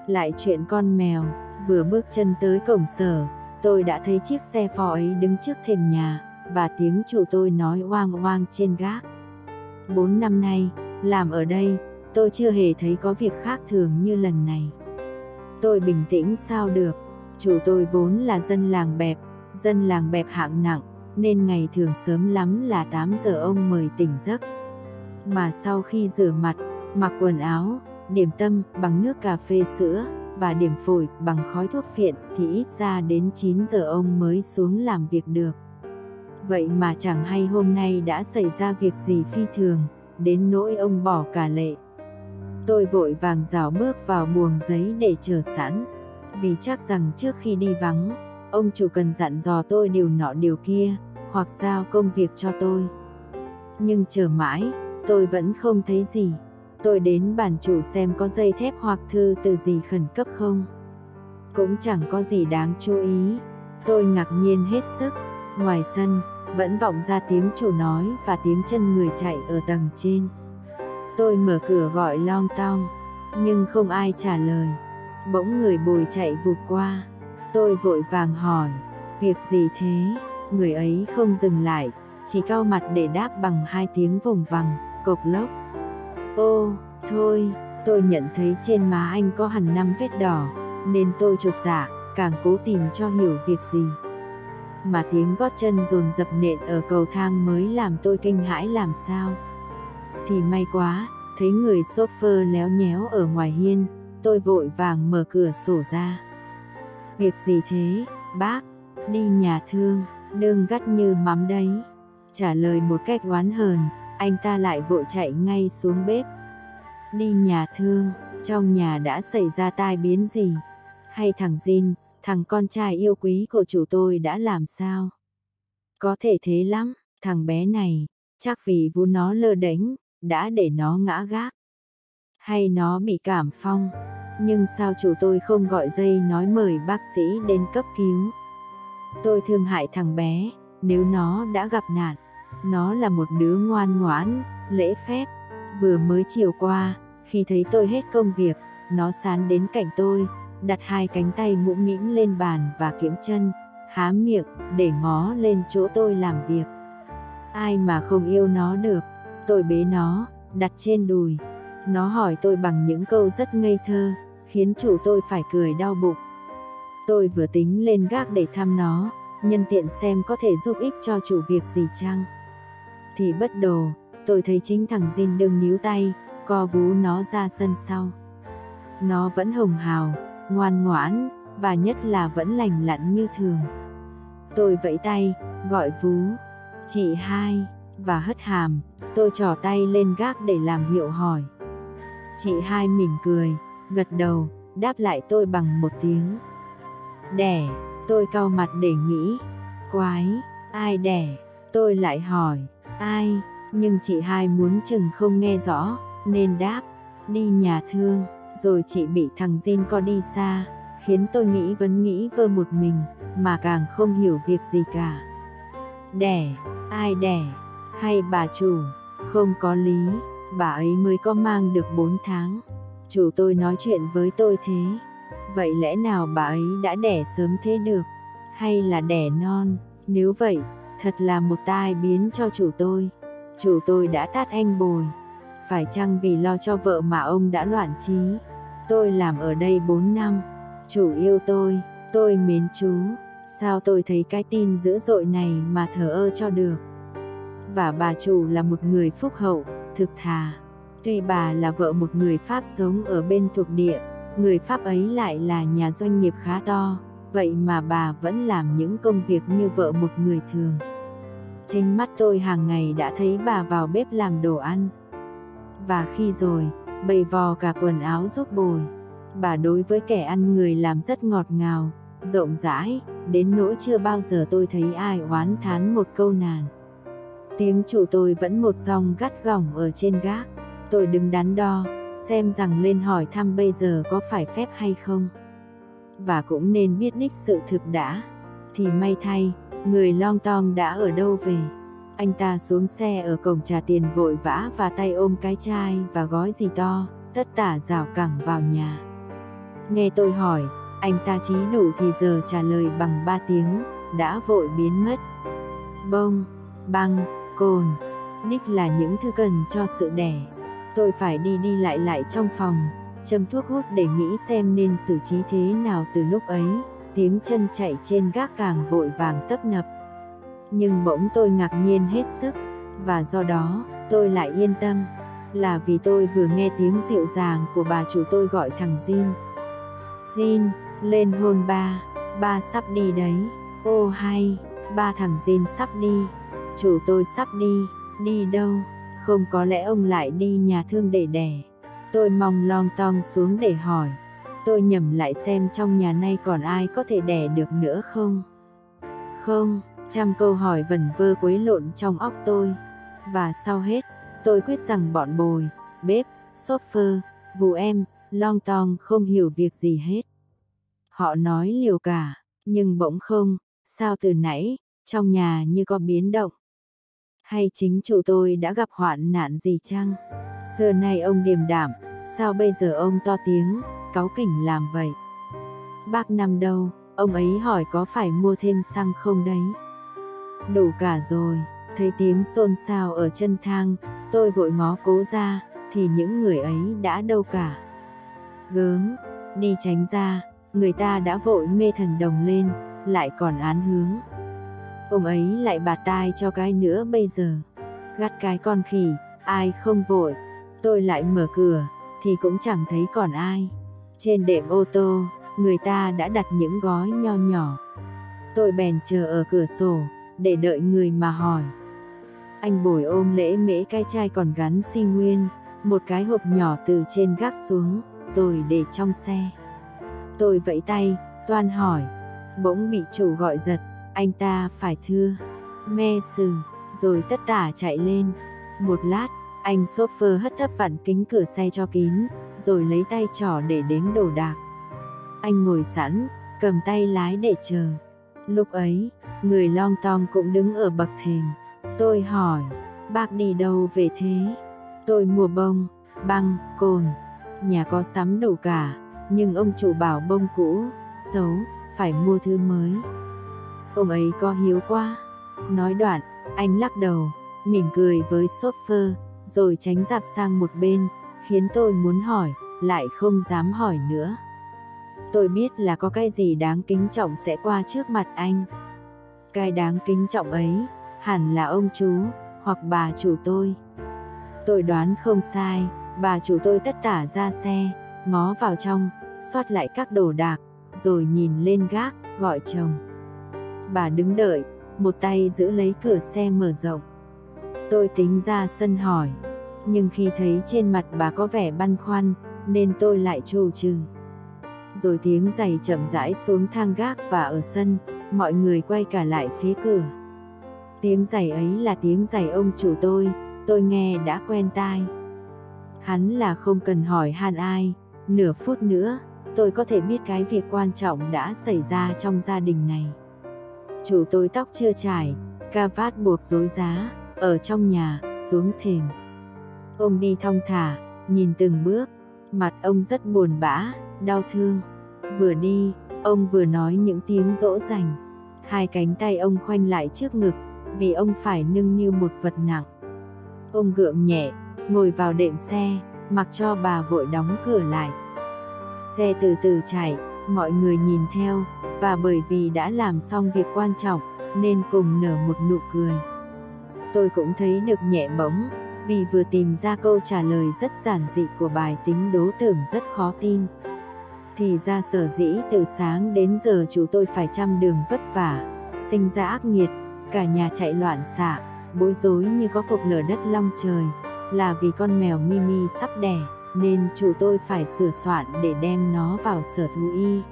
Lại chuyện con mèo, vừa bước chân tới cổng sở, tôi đã thấy chiếc xe Ford ấy đứng trước thềm nhà, và tiếng chủ tôi nói oang oang trên gác. 4 năm nay, làm ở đây, tôi chưa hề thấy có việc khác thường như lần này. Tôi bình tĩnh sao được, chủ tôi vốn là dân làng bẹp hạng nặng, nên ngày thường sớm lắm là 8 giờ ông mời tỉnh giấc. Mà sau khi rửa mặt, mặc quần áo, điểm tâm bằng nước cà phê sữa, và điểm phổi bằng khói thuốc phiện thì ít ra đến 9 giờ ông mới xuống làm việc được. Vậy mà chẳng hay hôm nay đã xảy ra việc gì phi thường, đến nỗi ông bỏ cả lệ. Tôi vội vàng rảo bước vào buồng giấy để chờ sẵn, vì chắc rằng trước khi đi vắng, ông chủ cần dặn dò tôi điều nọ điều kia, hoặc giao công việc cho tôi. Nhưng chờ mãi, tôi vẫn không thấy gì. Tôi đến bàn chủ xem có dây thép hoặc thư từ gì khẩn cấp không. Cũng chẳng có gì đáng chú ý. Tôi ngạc nhiên hết sức. Ngoài sân, vẫn vọng ra tiếng chủ nói và tiếng chân người chạy ở tầng trên. Tôi mở cửa gọi long tong, nhưng không ai trả lời. Bỗng người bồi chạy vụt qua. Tôi vội vàng hỏi, việc gì thế? Người ấy không dừng lại, chỉ cau mặt để đáp bằng 2 tiếng vùng vằng, cộc lốc. Ô, thôi, tôi nhận thấy trên má anh có hẳn 5 vết đỏ, nên tôi chột dạ, càng cố tìm cho hiểu việc gì. Mà tiếng gót chân dồn dập nện ở cầu thang mới làm tôi kinh hãi làm sao. Thì may quá, thấy người chauffeur léo nhéo ở ngoài hiên, tôi vội vàng mở cửa sổ ra. Việc gì thế, bác? Đi nhà thương, đương gắt như mắm đấy. Trả lời một cách oán hờn, anh ta lại vội chạy ngay xuống bếp. Đi nhà thương, trong nhà đã xảy ra tai biến gì? Hay thằng Jin, thằng con trai yêu quý của chủ tôi đã làm sao? Có thể thế lắm, thằng bé này, chắc vì vú nó lơ đễnh, đã để nó ngã gác. Hay nó bị cảm phong, nhưng sao chủ tôi không gọi dây nói mời bác sĩ đến cấp cứu? Tôi thương hại thằng bé, nếu nó đã gặp nạn. Nó là một đứa ngoan ngoãn, lễ phép. Vừa mới chiều qua, khi thấy tôi hết công việc, nó sán đến cạnh tôi, đặt 2 cánh tay mũm mĩm lên bàn và kiễng chân, há miệng để ngó lên chỗ tôi làm việc. Ai mà không yêu nó được. Tôi bế nó, đặt trên đùi. Nó hỏi tôi bằng những câu rất ngây thơ, khiến chủ tôi phải cười đau bụng. Tôi vừa tính lên gác để thăm nó, nhân tiện xem có thể giúp ích cho chủ việc gì chăng. Thì bất đồ, tôi thấy chính thằng Jin đừng níu tay, co vú nó ra sân sau. Nó vẫn hồng hào, ngoan ngoãn, và nhất là vẫn lành lặn như thường. Tôi vẫy tay, gọi vú, chị hai, và hất hàm, tôi trỏ tay lên gác để làm hiệu hỏi. Chị hai mỉm cười, gật đầu, đáp lại tôi bằng một tiếng. Đẻ, tôi cau mặt để nghĩ. Quái, ai đẻ? Tôi lại hỏi, ai? Nhưng chị hai muốn chừng không nghe rõ, nên đáp, đi nhà thương. Rồi chị bị thằng Jin co đi xa, khiến tôi nghĩ vơ một mình, mà càng không hiểu việc gì cả. Đẻ, ai đẻ? Hay bà chủ? Không có lý, bà ấy mới có mang được 4 tháng. Chủ tôi nói chuyện với tôi thế. Vậy lẽ nào bà ấy đã đẻ sớm thế được? Hay là đẻ non? Nếu vậy, thật là một tai biến cho chủ tôi. Chủ tôi đã tát anh bồi. Phải chăng vì lo cho vợ mà ông đã loạn trí? Tôi làm ở đây 4 năm. Chủ yêu tôi mến chú. Sao tôi thấy cái tin dữ dội này mà thờ ơ cho được? Và bà chủ là một người phúc hậu, thực thà. Tuy bà là vợ một người Pháp sống ở bên thuộc địa, người Pháp ấy lại là nhà doanh nghiệp khá to, vậy mà bà vẫn làm những công việc như vợ một người thường. Chính mắt tôi hàng ngày đã thấy bà vào bếp làm đồ ăn. Và khi rồi, bày vò cả quần áo giúp bồi. Bà đối với kẻ ăn người làm rất ngọt ngào, rộng rãi, đến nỗi chưa bao giờ tôi thấy ai oán thán một câu nàn. Tiếng chủ tôi vẫn một dòng gắt gỏng ở trên gác. Tôi đứng đắn đo, xem rằng lên hỏi thăm bây giờ có phải phép hay không. Và cũng nên biết đích sự thực đã. Thì may thay, người Long Tong đã ở đâu về. Anh ta xuống xe ở cổng trả tiền vội vã và tay ôm cái chai và gói gì to, tất tả rảo cẳng vào nhà. Nghe tôi hỏi, anh ta chí đủ thì giờ trả lời bằng 3 tiếng, đã vội biến mất. Bông, băng, cồn, nick là những thứ cần cho sự đẻ. Tôi phải đi đi lại trong phòng, châm thuốc hút để nghĩ xem nên xử trí thế nào. Từ lúc ấy, tiếng chân chạy trên gác càng vội vàng tấp nập. Nhưng bỗng tôi ngạc nhiên hết sức, và do đó, tôi lại yên tâm. Là vì tôi vừa nghe tiếng dịu dàng của bà chủ tôi gọi thằng Jin. Jin, lên hôn ba, ba sắp đi đấy. Ô hay, ba thằng Jin sắp đi. Chủ tôi sắp đi, đi đâu? Không có lẽ ông lại đi nhà thương để đẻ. Tôi mong lon ton xuống để hỏi. Tôi nhẩm lại xem trong nhà này còn ai có thể đẻ được nữa không? Không, trăm câu hỏi vẩn vơ quấy lộn trong óc tôi. Và sau hết, tôi quyết rằng bọn bồi, bếp, chauffeur, vú em, lon ton không hiểu việc gì hết. Họ nói liều cả, nhưng bỗng không, sao từ nãy, trong nhà như có biến động. Hay chính chủ tôi đã gặp hoạn nạn gì chăng? Xưa nay ông điềm đạm, sao bây giờ ông to tiếng, cáu kỉnh làm vậy? Bác Năm đâu, ông ấy hỏi có phải mua thêm xăng không đấy? Đủ cả rồi, thấy tiếng xôn xao ở chân thang, tôi vội ngó cố ra, thì những người ấy đã đâu cả. Gớm, đi tránh ra, người ta đã vội mê thần đồng lên, lại còn án hướng. Ông ấy lại bạt tai cho cái nữa bây giờ. Gắt cái con khỉ, ai không vội. Tôi lại mở cửa, thì cũng chẳng thấy còn ai. Trên đệm ô tô, người ta đã đặt những gói nho nhỏ. Tôi bèn chờ ở cửa sổ, để đợi người mà hỏi. Anh Bồi ôm lễ mễ cái chai còn gắn xi nguyên, một cái hộp nhỏ từ trên gác xuống, rồi để trong xe. Tôi vẫy tay, toan hỏi, bỗng bị chủ gọi giật. Anh ta phải thưa, me sừ, rồi tất tả chạy lên. Một lát, anh chauffeur hất thấp vặn kính cửa xe cho kín, rồi lấy tay trỏ để đếm đồ đạc. Anh ngồi sẵn, cầm tay lái để chờ. Lúc ấy, người lon ton cũng đứng ở bậc thềm. Tôi hỏi, bác đi đâu về thế? Tôi mua bông, băng, cồn. Nhà có sắm đủ cả, nhưng ông chủ bảo bông cũ, xấu, phải mua thứ mới. Ông ấy có hiếu quá. Nói đoạn, anh lắc đầu, mỉm cười với chauffeur, rồi tránh dạp sang một bên, khiến tôi muốn hỏi, lại không dám hỏi nữa. Tôi biết là có cái gì đáng kính trọng sẽ qua trước mặt anh. Cái đáng kính trọng ấy, hẳn là ông chú, hoặc bà chủ tôi. Tôi đoán không sai, bà chủ tôi tất tả ra xe, ngó vào trong, soát lại các đồ đạc, rồi nhìn lên gác, gọi chồng. Bà đứng đợi, một tay giữ lấy cửa xe mở rộng. Tôi tính ra sân hỏi, nhưng khi thấy trên mặt bà có vẻ băn khoăn, nên tôi lại trù trừ. Rồi tiếng giày chậm rãi xuống thang gác và ở sân, mọi người quay cả lại phía cửa. Tiếng giày ấy là tiếng giày ông chủ tôi nghe đã quen tai. Hắn là không cần hỏi han ai, nửa phút nữa, tôi có thể biết cái việc quan trọng đã xảy ra trong gia đình này. Chủ tôi tóc chưa chải, cà vạt buộc rối rá, ở trong nhà, xuống thềm. Ông đi thong thả, nhìn từng bước, mặt ông rất buồn bã, đau thương. Vừa đi, ông vừa nói những tiếng dỗ dành. Hai cánh tay ông khoanh lại trước ngực, vì ông phải nâng niu một vật nặng. Ông gượng nhẹ, ngồi vào đệm xe, mặc cho bà vội đóng cửa lại. Xe từ từ chạy, mọi người nhìn theo, và bởi vì đã làm xong việc quan trọng, nên cùng nở một nụ cười. Tôi cũng thấy được nhẹ bỗng, vì vừa tìm ra câu trả lời rất giản dị của bài tính đố tưởng rất khó tin. Thì ra sở dĩ từ sáng đến giờ chú tôi phải trăm đường vất vả, sinh ra ác nghiệt, cả nhà chạy loạn xạ, bối rối như có cuộc lở đất long trời, là vì con mèo Mimi sắp đẻ, nên chủ tôi phải sửa soạn để đem nó vào sở thú y.